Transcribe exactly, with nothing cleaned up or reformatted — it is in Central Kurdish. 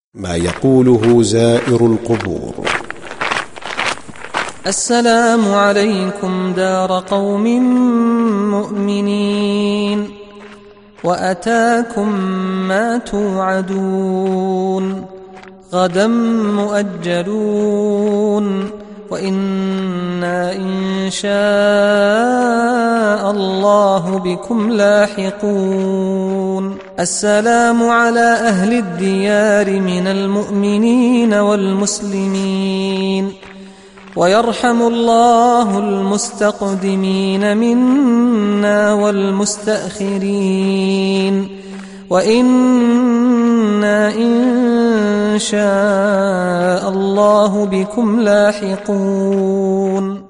ما يقوله زائر القبور. السلام عليكم دار قوم مؤمنين، وأتاكم ما توعدون، غدا مؤجلون، وإنا إن شاء الله بكم لاحقون. السلام على أهل الديار من المؤمنين والمسلمين، ويرحم الله المستقدمين منا والمستأخرين، وإنا إن شاء الله بكم لاحقون.